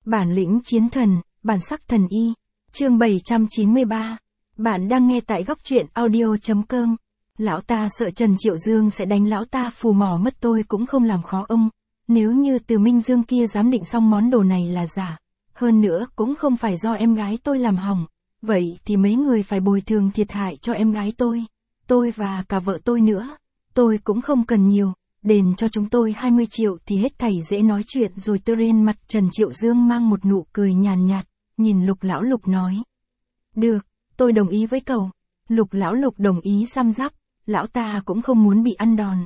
Bản lĩnh chiến thần, bản sắc thần y. Chương 793. Bạn đang nghe tại góc truyện audio.com. Lão ta sợ Trần Triệu Dương sẽ đánh lão ta phù mỏ mất, tôi cũng không làm khó ông. Nếu như Từ Minh Dương kia giám định xong món đồ này là giả, hơn nữa cũng không phải do em gái tôi làm hỏng, vậy thì mấy người phải bồi thường thiệt hại cho em gái tôi và cả vợ tôi nữa. Tôi cũng không cần nhiều, đền cho chúng tôi 20 triệu thì hết thảy dễ nói chuyện rồi. Trên mặt Trần Triệu Dương mang một nụ cười nhàn nhạt, nhìn Lục Lão Lục nói. Được, tôi đồng ý với cậu. Lục Lão Lục đồng ý răm rắp, lão ta cũng không muốn bị ăn đòn.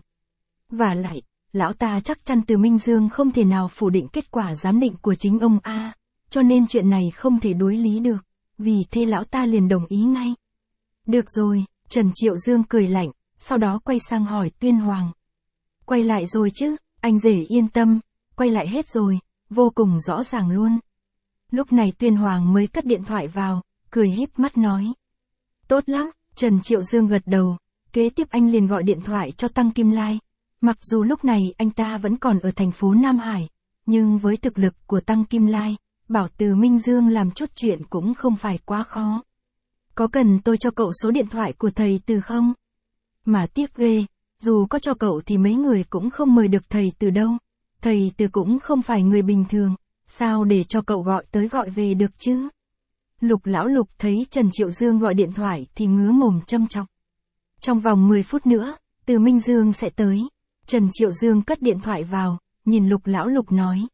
Và lại, lão ta chắc chắn Từ Minh Dương không thể nào phủ định kết quả giám định của chính ông A, cho nên chuyện này không thể đối lý được, vì thế lão ta liền đồng ý ngay. Được rồi, Trần Triệu Dương cười lạnh, sau đó quay sang hỏi Tuyên Hoàng. Quay lại rồi chứ, anh rể yên tâm, quay lại hết rồi, vô cùng rõ ràng luôn. Lúc này Tuyên Hoàng mới cất điện thoại vào, cười híp mắt nói. Tốt lắm, Trần Triệu Dương gật đầu, kế tiếp anh liền gọi điện thoại cho Tăng Kim Lai. Mặc dù lúc này anh ta vẫn còn ở thành phố Nam Hải, nhưng với thực lực của Tăng Kim Lai, bảo Từ Minh Dương làm chút chuyện cũng không phải quá khó. Có cần tôi cho cậu số điện thoại của thầy Từ không? Mà tiếc ghê, dù có cho cậu thì mấy người cũng không mời được thầy Từ đâu. Thầy Từ cũng không phải người bình thường, sao để cho cậu gọi tới gọi về được chứ? Lục Lão Lục thấy Trần Triệu Dương gọi điện thoại thì ngứa mồm châm chọc. Trong vòng 10 phút nữa, Từ Minh Dương sẽ tới. Trần Triệu Dương cất điện thoại vào, nhìn Lục Lão Lục nói.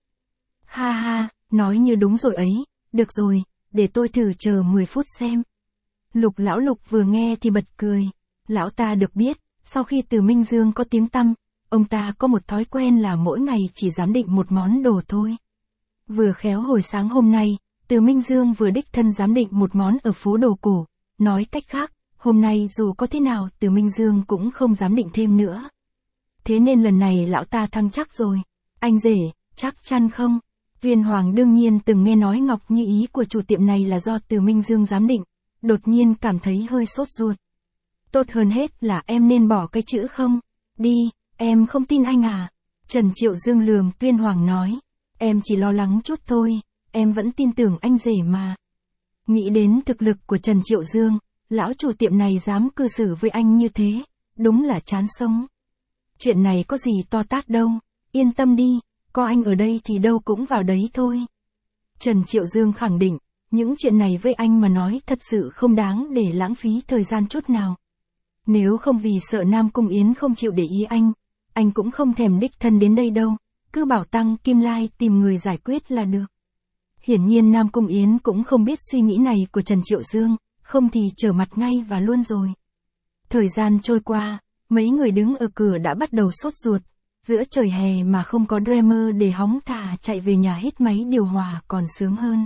Ha ha, nói như đúng rồi ấy, được rồi, để tôi thử chờ 10 phút xem. Lục Lão Lục vừa nghe thì bật cười. Lão ta được biết, sau khi Từ Minh Dương có tiếng tăm, ông ta có một thói quen là mỗi ngày chỉ giám định một món đồ thôi. Vừa khéo hồi sáng hôm nay, Từ Minh Dương vừa đích thân giám định một món ở phố đồ cổ. Nói cách khác, hôm nay dù có thế nào Từ Minh Dương cũng không dám định thêm nữa. Thế nên lần này lão ta thăng chắc rồi. Anh rể, chắc chắn không? Viên Hoàng đương nhiên từng nghe nói Ngọc Như ý của chủ tiệm này là do Từ Minh Dương giám định, đột nhiên cảm thấy hơi sốt ruột. Tốt hơn hết là em nên bỏ cái chữ không. Đi, em không tin anh à? Trần Triệu Dương lườm Tuyên Hoàng nói. Em chỉ lo lắng chút thôi, em vẫn tin tưởng anh rể mà. Nghĩ đến thực lực của Trần Triệu Dương, lão chủ tiệm này dám cư xử với anh như thế, đúng là chán sống. Chuyện này có gì to tát đâu, yên tâm đi, có anh ở đây thì đâu cũng vào đấy thôi. Trần Triệu Dương khẳng định, những chuyện này với anh mà nói thật sự không đáng để lãng phí thời gian chút nào. Nếu không vì sợ Nam Cung Yến không chịu để ý anh cũng không thèm đích thân đến đây đâu, cứ bảo Tăng Kim Lai tìm người giải quyết là được. Hiển nhiên Nam Cung Yến cũng không biết suy nghĩ này của Trần Triệu Dương, không thì trở mặt ngay và luôn rồi. Thời gian trôi qua, mấy người đứng ở cửa đã bắt đầu sốt ruột, giữa trời hè mà không có dreamer để hóng thả chạy về nhà hít máy điều hòa còn sướng hơn.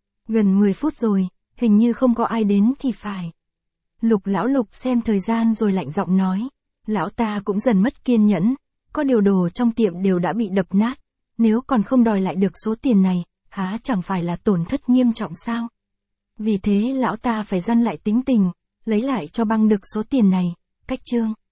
Gần 10 phút rồi, hình như không có ai đến thì phải. Lục Lão Lục xem thời gian rồi lạnh giọng nói, lão ta cũng dần mất kiên nhẫn, có điều đồ trong tiệm đều đã bị đập nát, nếu còn không đòi lại được số tiền này, há chẳng phải là tổn thất nghiêm trọng sao? Vì thế lão ta phải dằn lại tính tình, lấy lại cho bằng được số tiền này. Cách chương